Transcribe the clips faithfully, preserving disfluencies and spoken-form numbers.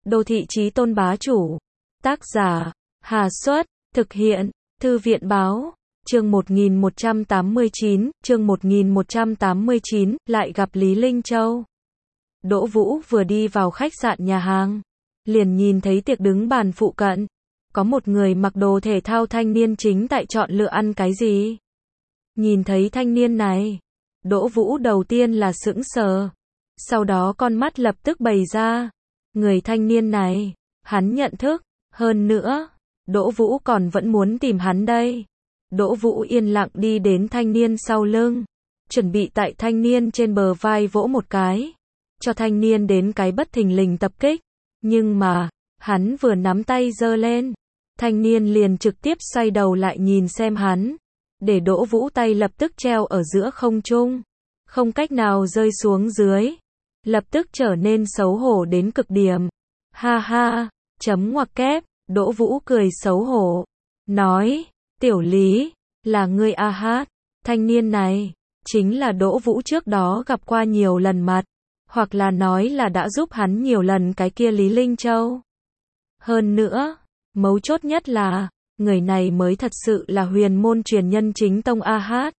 Đô thị chí tôn bá chủ. Tác giả, Hà Xuất, thực hiện, Thư viện báo. Chương một nghìn một trăm tám mươi chín, chương một nghìn một trăm tám mươi chín, lại gặp Lý Linh Châu. Đỗ Vũ vừa đi vào khách sạn nhà hàng, liền nhìn thấy tiệc đứng bàn phụ cận. Có một người mặc đồ thể thao thanh niên chính tại chọn lựa ăn cái gì. Nhìn thấy thanh niên này, Đỗ Vũ đầu tiên là sững sờ. Sau đó con mắt lập tức bày ra. Người thanh niên này, hắn nhận thức. Hơn nữa, Đỗ Vũ còn vẫn muốn tìm hắn đây. Đỗ Vũ yên lặng đi đến thanh niên sau lưng, chuẩn bị tại thanh niên trên bờ vai vỗ một cái, cho thanh niên đến cái bất thình lình tập kích. Nhưng mà, hắn vừa nắm tay giơ lên, thanh niên liền trực tiếp xoay đầu lại nhìn xem hắn, để Đỗ Vũ tay lập tức treo ở giữa không trung, không cách nào rơi xuống dưới, lập tức trở nên xấu hổ đến cực điểm. Ha ha, chấm ngoặc kép, Đỗ Vũ cười xấu hổ, nói, tiểu Lý, là ngươi a hát. Thanh niên này, chính là Đỗ Vũ trước đó gặp qua nhiều lần mặt, hoặc là nói là đã giúp hắn nhiều lần cái kia Lý Linh Châu. Hơn nữa, mấu chốt nhất là, người này mới thật sự là huyền môn truyền nhân chính tông a hát.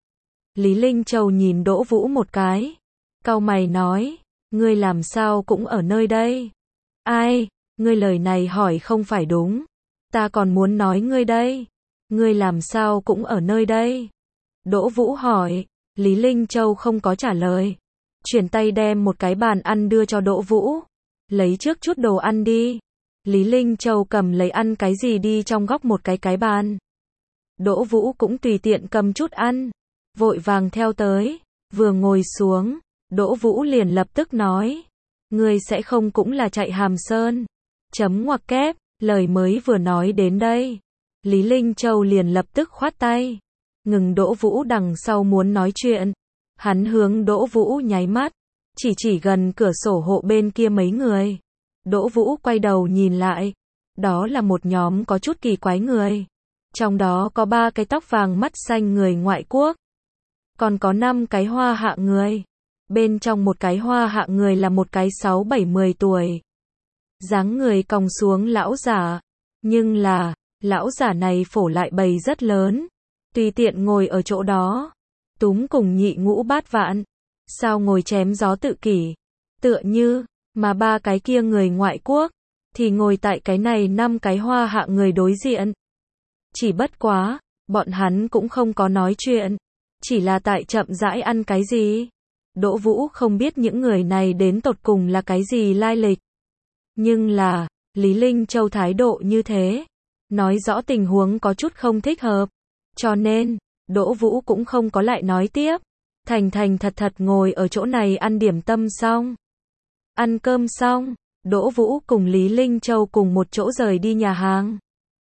Lý Linh Châu nhìn Đỗ Vũ một cái, cau mày nói, ngươi làm sao cũng ở nơi đây? Ai, ngươi lời này hỏi không phải đúng, ta còn muốn nói ngươi đây. Ngươi làm sao cũng ở nơi đây? Đỗ Vũ hỏi, Lý Linh Châu không có trả lời. Chuyển tay đem một cái bàn ăn đưa cho Đỗ Vũ. Lấy trước chút đồ ăn đi. Lý Linh Châu cầm lấy ăn cái gì đi trong góc một cái cái bàn. Đỗ Vũ cũng tùy tiện cầm chút ăn. Vội vàng theo tới. Vừa ngồi xuống, Đỗ Vũ liền lập tức nói. Ngươi sẽ không cũng là chạy Hàm Sơn. Chấm ngoặc kép, lời mới vừa nói đến đây. Lý Linh Châu liền lập tức khoát tay, ngừng Đỗ Vũ đằng sau muốn nói chuyện. Hắn hướng Đỗ Vũ nháy mắt, chỉ chỉ gần cửa sổ hộ bên kia mấy người. Đỗ Vũ quay đầu nhìn lại, đó là một nhóm có chút kỳ quái người. Trong đó có ba cái tóc vàng mắt xanh người ngoại quốc, còn có năm cái hoa hạ người. Bên trong một cái hoa hạ người là một cái sáu bảy mười tuổi, dáng người còng xuống lão giả, nhưng là lão giả này phổ lại bầy rất lớn, tùy tiện ngồi ở chỗ đó, túm cùng nhị ngũ bát vạn, sao ngồi chém gió tự kỷ, tựa như, mà ba cái kia người ngoại quốc, thì ngồi tại cái này năm cái hoa hạ người đối diện. Chỉ bất quá, bọn hắn cũng không có nói chuyện, chỉ là tại chậm rãi ăn cái gì. Đỗ Vũ không biết những người này đến tột cùng là cái gì lai lịch. Nhưng là, Lý Linh Châu thái độ như thế, nói rõ tình huống có chút không thích hợp. Cho nên, Đỗ Vũ cũng không có lại nói tiếp. Thành thành thật thật ngồi ở chỗ này ăn điểm tâm xong. Ăn cơm xong, Đỗ Vũ cùng Lý Linh Châu cùng một chỗ rời đi nhà hàng.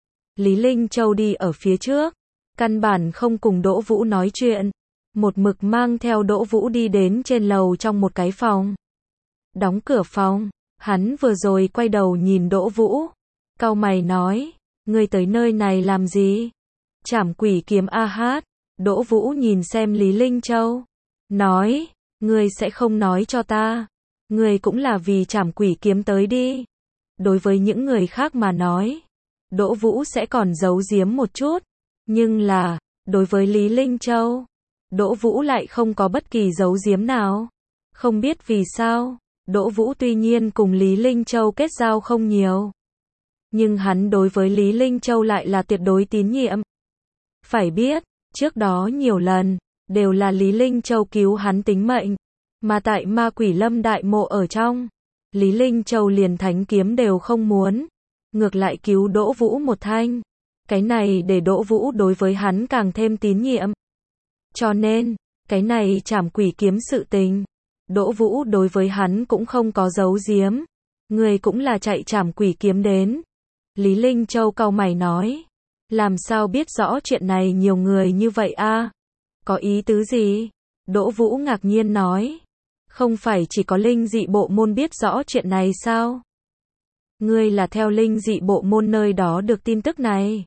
Lý Linh Châu đi ở phía trước, căn bản không cùng Đỗ Vũ nói chuyện. Một mực mang theo Đỗ Vũ đi đến trên lầu trong một cái phòng. Đóng cửa phòng, hắn vừa rồi quay đầu nhìn Đỗ Vũ, cau mày nói, ngươi tới nơi này làm gì? Trảm quỷ kiếm a hát. Đỗ Vũ nhìn xem Lý Linh Châu, nói, ngươi sẽ không nói cho ta, ngươi cũng là vì trảm quỷ kiếm tới đi. Đối với những người khác mà nói, Đỗ Vũ sẽ còn giấu giếm một chút, nhưng là, đối với Lý Linh Châu, Đỗ Vũ lại không có bất kỳ giấu giếm nào. Không biết vì sao, Đỗ Vũ tuy nhiên cùng Lý Linh Châu kết giao không nhiều, nhưng hắn đối với Lý Linh Châu lại là tuyệt đối tín nhiệm. Phải biết, trước đó nhiều lần, đều là Lý Linh Châu cứu hắn tính mệnh, mà tại Ma Quỷ Lâm đại mộ ở trong, Lý Linh Châu liền thánh kiếm đều không muốn, ngược lại cứu Đỗ Vũ một thanh. Cái này để Đỗ Vũ đối với hắn càng thêm tín nhiệm. Cho nên, cái này trảm quỷ kiếm sự tình, Đỗ Vũ đối với hắn cũng không có giấu giếm. Người cũng là chạy trảm quỷ kiếm đến. Lý Linh Châu cau mày nói, làm sao biết rõ chuyện này nhiều người như vậy a? Có ý tứ gì? Đỗ Vũ ngạc nhiên nói, không phải chỉ có linh dị bộ môn biết rõ chuyện này sao? Ngươi là theo linh dị bộ môn nơi đó được tin tức này?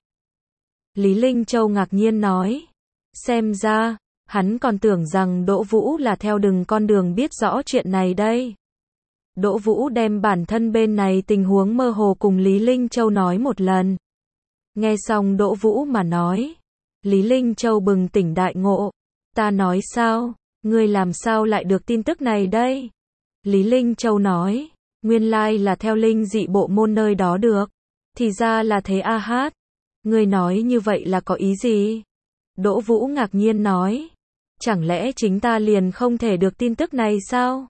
Lý Linh Châu ngạc nhiên nói, xem ra, hắn còn tưởng rằng Đỗ Vũ là theo đừng con đường biết rõ chuyện này đây. Đỗ Vũ đem bản thân bên này tình huống mơ hồ cùng Lý Linh Châu nói một lần. Nghe xong Đỗ Vũ mà nói, Lý Linh Châu bừng tỉnh đại ngộ. Ta nói sao, ngươi làm sao lại được tin tức này đây? Lý Linh Châu nói, nguyên lai là theo linh dị bộ môn nơi đó được. Thì ra là thế a hát. Ngươi nói như vậy là có ý gì? Đỗ Vũ ngạc nhiên nói, chẳng lẽ chính ta liền không thể được tin tức này sao?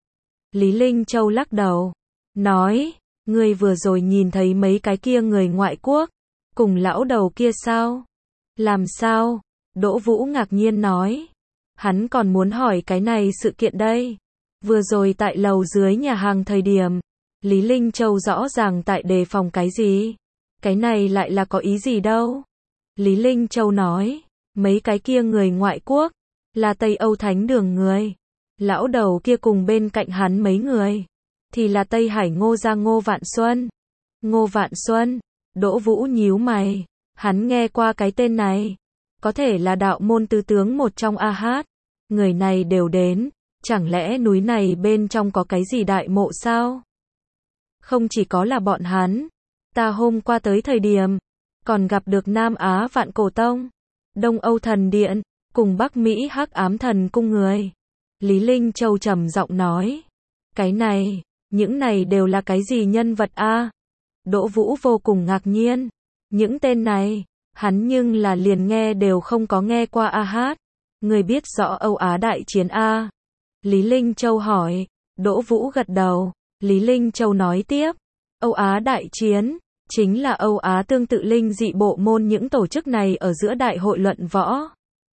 Lý Linh Châu lắc đầu, nói, ngươi vừa rồi nhìn thấy mấy cái kia người ngoại quốc, cùng lão đầu kia sao? Làm sao? Đỗ Vũ ngạc nhiên nói, hắn còn muốn hỏi cái này sự kiện đây. Vừa rồi tại lầu dưới nhà hàng thời điểm, Lý Linh Châu rõ ràng tại đề phòng cái gì? Cái này lại là có ý gì đâu? Lý Linh Châu nói, mấy cái kia người ngoại quốc, là Tây Âu Thánh Đường người. Lão đầu kia cùng bên cạnh hắn mấy người, thì là Tây Hải Ngô gia Ngô Vạn Xuân. Ngô Vạn Xuân, Đỗ Vũ nhíu mày, hắn nghe qua cái tên này, có thể là đạo môn tứ tướng một trong a hát. Người này đều đến, chẳng lẽ núi này bên trong có cái gì đại mộ sao? Không chỉ có là bọn hắn, ta hôm qua tới thời điểm, còn gặp được Nam Á Vạn Cổ Tông, Đông Âu Thần Điện, cùng Bắc Mỹ Hắc Ám Thần Cung người. Lý Linh Châu trầm giọng nói, cái này, những này đều là cái gì nhân vật a? Đỗ Vũ vô cùng ngạc nhiên, những tên này, hắn nhưng là liền nghe đều không có nghe qua a hát. Người biết rõ Âu Á Đại Chiến a? Lý Linh Châu hỏi. Đỗ Vũ gật đầu. Lý Linh Châu nói tiếp, Âu Á Đại Chiến chính là Âu Á tương tự linh dị bộ môn những tổ chức này ở giữa đại hội luận võ.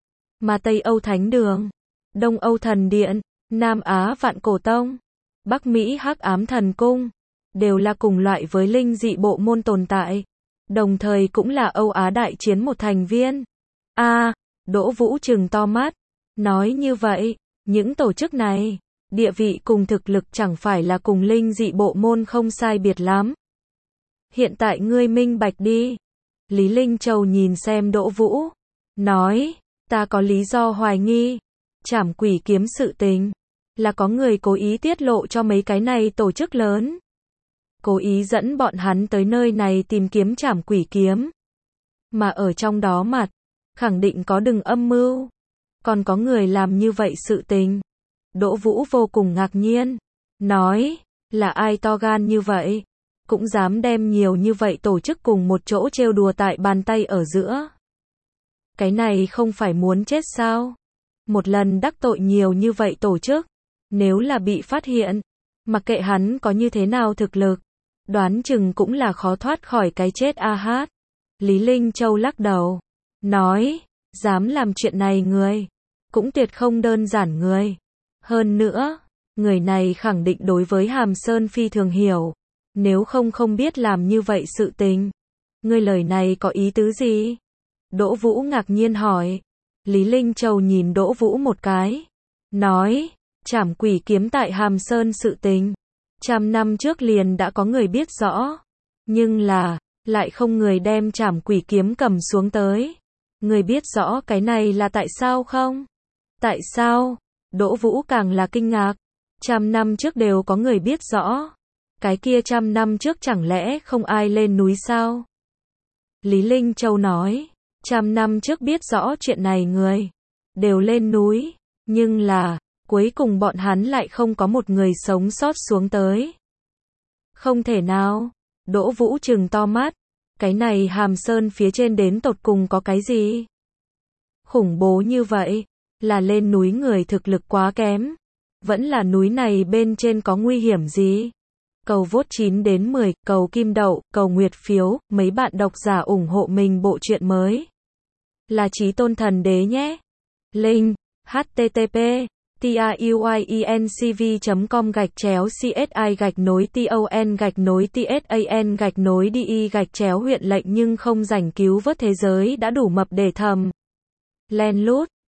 Mà Tây Âu Thánh Đường, Đông Âu Thần Điện, Nam Á Vạn Cổ Tông, Bắc Mỹ Hắc Ám Thần Cung, đều là cùng loại với linh dị bộ môn tồn tại, đồng thời cũng là Âu Á Đại Chiến một thành viên. A, à, Đỗ Vũ trừng to mắt, nói như vậy, những tổ chức này, địa vị cùng thực lực chẳng phải là cùng linh dị bộ môn không sai biệt lắm. Hiện tại ngươi minh bạch đi. Lý Linh Châu nhìn xem Đỗ Vũ, nói, ta có lý do hoài nghi, Trảm Quỷ Kiếm sự tình, là có người cố ý tiết lộ cho mấy cái này tổ chức lớn. Cố ý dẫn bọn hắn tới nơi này tìm kiếm Trảm Quỷ Kiếm. Mà ở trong đó mặt, khẳng định có đừng âm mưu. Còn có người làm như vậy sự tình. Đỗ Vũ vô cùng ngạc nhiên, nói, là ai to gan như vậy, cũng dám đem nhiều như vậy tổ chức cùng một chỗ trêu đùa tại bàn tay ở giữa. Cái này không phải muốn chết sao? Một lần đắc tội nhiều như vậy tổ chức, nếu là bị phát hiện, mặc kệ hắn có như thế nào thực lực, đoán chừng cũng là khó thoát khỏi cái chết a hát. Lý Linh Châu lắc đầu, nói, dám làm chuyện này người, cũng tuyệt không đơn giản người. Hơn nữa, người này khẳng định đối với Hàm Sơn phi thường hiểu, nếu không không biết làm như vậy sự tình. Ngươi lời này có ý tứ gì? Đỗ Vũ ngạc nhiên hỏi. Lý Linh Châu nhìn Đỗ Vũ một cái, nói, Trảm Quỷ Kiếm tại Hàm Sơn sự tình, trăm năm trước liền đã có người biết rõ, nhưng là, lại không người đem Trảm Quỷ Kiếm cầm xuống tới. Người biết rõ cái này là tại sao không? Tại sao? Đỗ Vũ càng là kinh ngạc, trăm năm trước đều có người biết rõ, cái kia trăm năm trước chẳng lẽ không ai lên núi sao? Lý Linh Châu nói, trăm năm trước biết rõ chuyện này người, đều lên núi, nhưng là, cuối cùng bọn hắn lại không có một người sống sót xuống tới. Không thể nào, Đỗ Vũ trừng to mắt, cái này Hàm Sơn phía trên đến tột cùng có cái gì? Khủng bố như vậy, là lên núi người thực lực quá kém, vẫn là núi này bên trên có nguy hiểm gì? Cầu vote chín đến mười, cầu kim đậu, cầu nguyệt phiếu, mấy bạn độc giả ủng hộ mình bộ truyện mới. Là Chí Tôn Thần Đế nhé. Link, http tuyencv chấm com gạch chéo csi gạch nối ton gạch nối tsan gạch nối đi gạch chéo huyện lệnh nhưng không rảnh cứu vớt thế giới đã đủ mập để thầm. Len lút.